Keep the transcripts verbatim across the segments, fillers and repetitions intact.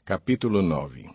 Capítulo nove.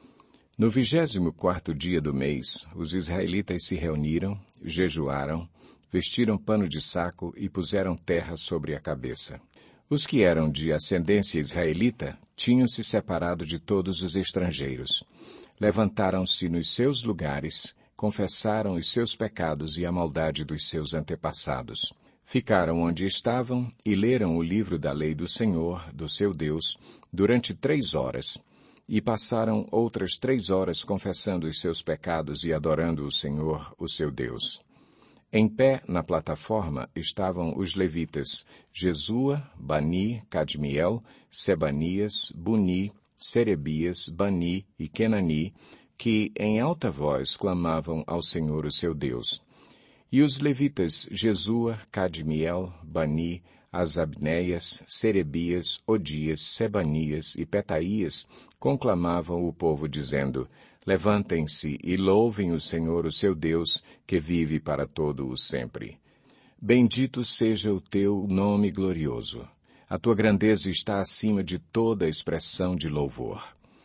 No vigésimo quarto dia do mês, os israelitas se reuniram, jejuaram, vestiram pano de saco e puseram terra sobre a cabeça. Os que eram de ascendência israelita tinham se separado de todos os estrangeiros. Levantaram-se nos seus lugares, confessaram os seus pecados e a maldade dos seus antepassados. Ficaram onde estavam e leram o livro da lei do Senhor, do seu Deus, durante três horas, e passaram outras três horas confessando os seus pecados e adorando o Senhor, o seu Deus. Em pé na plataforma estavam os levitas Jesua, Bani, Cadmiel, Sebanias, Buni, Serebias, Bani e Kenani, que em alta voz clamavam ao Senhor, o seu Deus. E os levitas Jesua, Cadmiel, Bani, Asabneias, Serebias, Odias, Sebanias e Petaías conclamavam o povo dizendo: Levantem-se e louvem o Senhor, o seu Deus, que vive para todo o sempre. Bendito seja o teu nome glorioso. A tua grandeza está acima de toda expressão de louvor.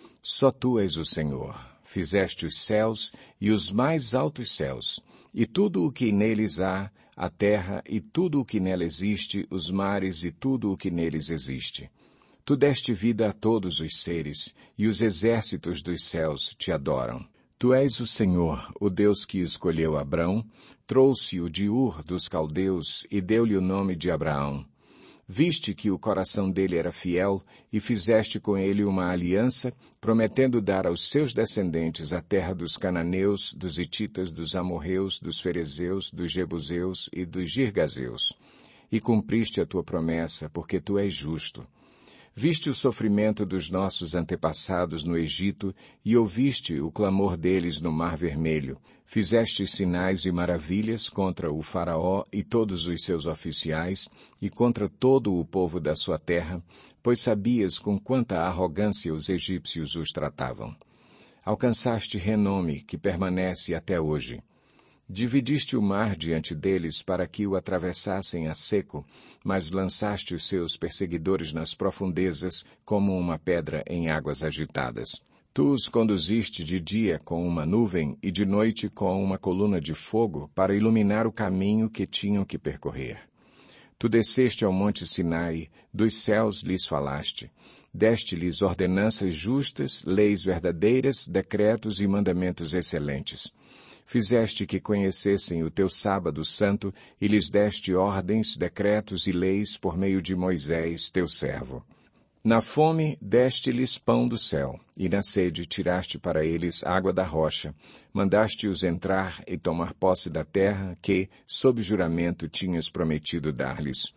Só tu és o Senhor. Fizeste os céus e os mais altos céus, e tudo o que neles há, a terra e tudo o que nela existe, os mares e tudo o que neles existe. Tu deste vida a todos os seres, e os exércitos dos céus te adoram. Tu és o Senhor, o Deus que escolheu Abrão, trouxe-o de Ur dos caldeus e deu-lhe o nome de Abraão. Viste que o coração dele era fiel e fizeste com ele uma aliança, prometendo dar aos seus descendentes a terra dos cananeus, dos hititas, dos amorreus, dos ferezeus, dos jebuseus e dos girgazeus. E cumpriste a tua promessa, porque tu és justo. Viste o sofrimento dos nossos antepassados no Egito e ouviste o clamor deles no Mar Vermelho. Fizeste sinais e maravilhas contra o faraó e todos os seus oficiais e contra todo o povo da sua terra, pois sabias com quanta arrogância os egípcios os tratavam. Alcançaste renome que permanece até hoje. Dividiste o mar diante deles para que o atravessassem a seco, mas lançaste os seus perseguidores nas profundezas como uma pedra em águas agitadas. Tu os conduziste de dia com uma nuvem e de noite com uma coluna de fogo para iluminar o caminho que tinham que percorrer. Tu desceste ao monte Sinai, dos céus lhes falaste. Deste-lhes ordenanças justas, leis verdadeiras, decretos e mandamentos excelentes. Fizeste que conhecessem o teu sábado santo e lhes deste ordens, decretos e leis por meio de Moisés, teu servo. Na fome deste-lhes pão do céu, e na sede tiraste para eles água da rocha. Mandaste-os entrar e tomar posse da terra que, sob juramento, tinhas prometido dar-lhes.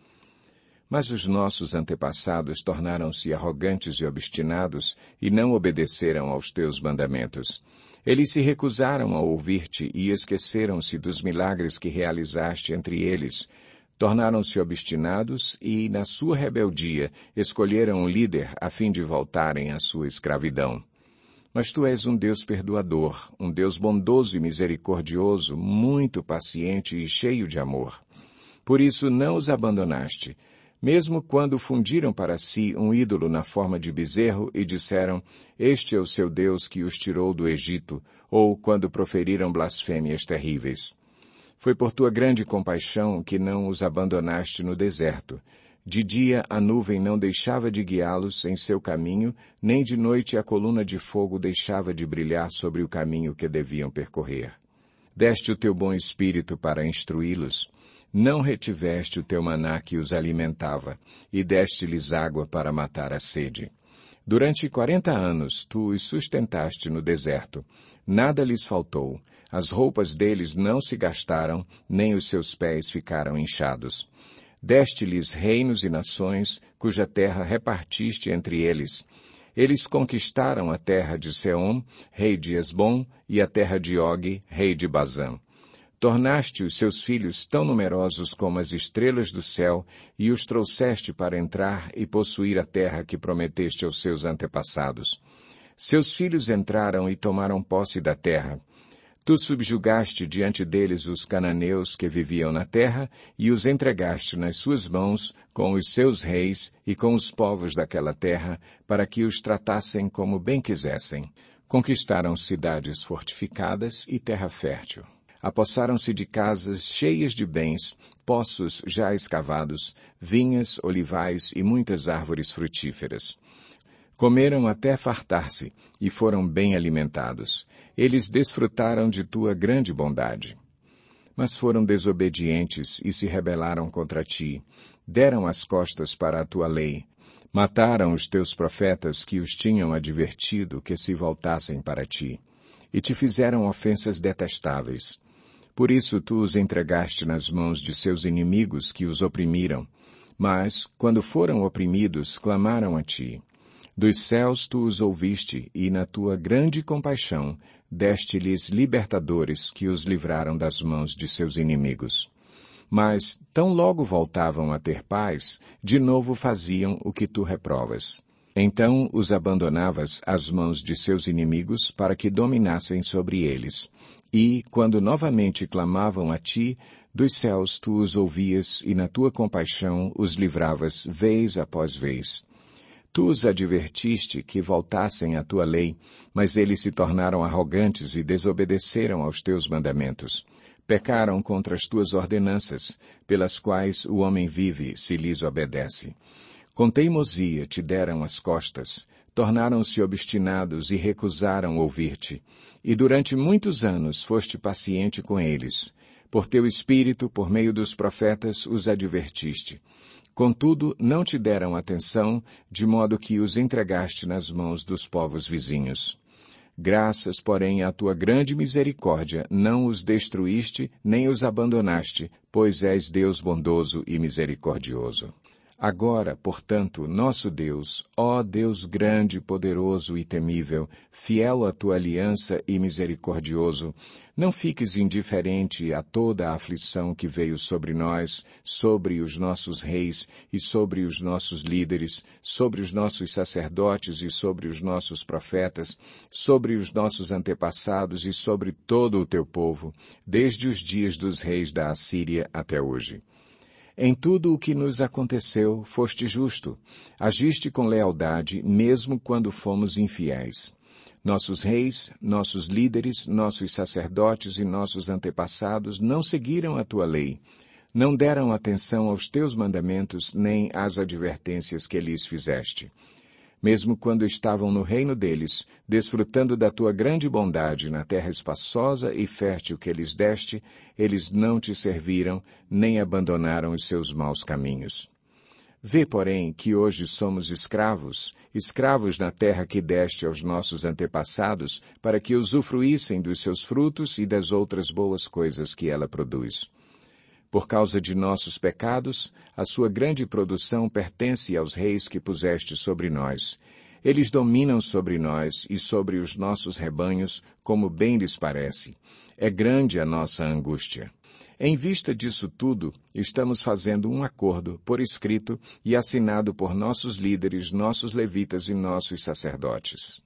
Mas os nossos antepassados tornaram-se arrogantes e obstinados e não obedeceram aos teus mandamentos. Eles se recusaram a ouvir-te e esqueceram-se dos milagres que realizaste entre eles. Tornaram-se obstinados e, na sua rebeldia, escolheram um líder a fim de voltarem à sua escravidão. Mas tu és um Deus perdoador, um Deus bondoso e misericordioso, muito paciente e cheio de amor. Por isso não os abandonaste, mesmo quando fundiram para si um ídolo na forma de bezerro e disseram, este é o seu Deus que os tirou do Egito, ou quando proferiram blasfêmias terríveis. Foi por tua grande compaixão que não os abandonaste no deserto. De dia a nuvem não deixava de guiá-los em seu caminho, nem de noite a coluna de fogo deixava de brilhar sobre o caminho que deviam percorrer. Deste o teu bom espírito para instruí-los. Não retiveste o teu maná que os alimentava, e deste-lhes água para matar a sede. Durante quarenta anos tu os sustentaste no deserto. Nada lhes faltou. As roupas deles não se gastaram, nem os seus pés ficaram inchados. Deste-lhes reinos e nações, cuja terra repartiste entre eles. Eles conquistaram a terra de Seom, rei de Esbom, e a terra de Og, rei de Bazã. Tornaste os seus filhos tão numerosos como as estrelas do céu e os trouxeste para entrar e possuir a terra que prometeste aos seus antepassados. Seus filhos entraram e tomaram posse da terra. Tu subjugaste diante deles os cananeus que viviam na terra e os entregaste nas suas mãos com os seus reis e com os povos daquela terra, para que os tratassem como bem quisessem. Conquistaram cidades fortificadas e terra fértil. Apossaram-se de casas cheias de bens, poços já escavados, vinhas, olivais e muitas árvores frutíferas. Comeram até fartar-se e foram bem alimentados. Eles desfrutaram de tua grande bondade. Mas foram desobedientes e se rebelaram contra ti. Deram as costas para a tua lei. Mataram os teus profetas que os tinham advertido que se voltassem para ti. E te fizeram ofensas detestáveis. Por isso tu os entregaste nas mãos de seus inimigos que os oprimiram. Mas, quando foram oprimidos, clamaram a ti. Dos céus tu os ouviste, e na tua grande compaixão deste-lhes libertadores que os livraram das mãos de seus inimigos. Mas, tão logo voltavam a ter paz, de novo faziam o que tu reprovas. Então os abandonavas às mãos de seus inimigos para que dominassem sobre eles. E, quando novamente clamavam a ti, dos céus tu os ouvias e na tua compaixão os livravas vez após vez. Tu os advertiste que voltassem à tua lei, mas eles se tornaram arrogantes e desobedeceram aos teus mandamentos. Pecaram contra as tuas ordenanças, pelas quais o homem vive se lhes obedece. Com teimosia te deram as costas, tornaram-se obstinados e recusaram ouvir-te. E durante muitos anos foste paciente com eles. Por teu espírito, por meio dos profetas, os advertiste. Contudo, não te deram atenção, de modo que os entregaste nas mãos dos povos vizinhos. Graças, porém, à tua grande misericórdia, não os destruíste, nem os abandonaste, pois és Deus bondoso e misericordioso. Agora, portanto, nosso Deus, ó Deus grande, poderoso e temível, fiel à tua aliança e misericordioso, não fiques indiferente a toda a aflição que veio sobre nós, sobre os nossos reis e sobre os nossos líderes, sobre os nossos sacerdotes e sobre os nossos profetas, sobre os nossos antepassados e sobre todo o teu povo, desde os dias dos reis da Assíria até hoje. Em tudo o que nos aconteceu, foste justo. Agiste com lealdade, mesmo quando fomos infiéis. Nossos reis, nossos líderes, nossos sacerdotes e nossos antepassados não seguiram a tua lei. Não deram atenção aos teus mandamentos, nem às advertências que lhes fizeste. Mesmo quando estavam no reino deles, desfrutando da tua grande bondade na terra espaçosa e fértil que lhes deste, eles não te serviram, nem abandonaram os seus maus caminhos. Vê, porém, que hoje somos escravos, escravos na terra que deste aos nossos antepassados, para que usufruíssem dos seus frutos e das outras boas coisas que ela produz. Por causa de nossos pecados, a sua grande produção pertence aos reis que puseste sobre nós. Eles dominam sobre nós e sobre os nossos rebanhos, como bem lhes parece. É grande a nossa angústia. Em vista disso tudo, estamos fazendo um acordo, por escrito, e assinado por nossos líderes, nossos levitas e nossos sacerdotes.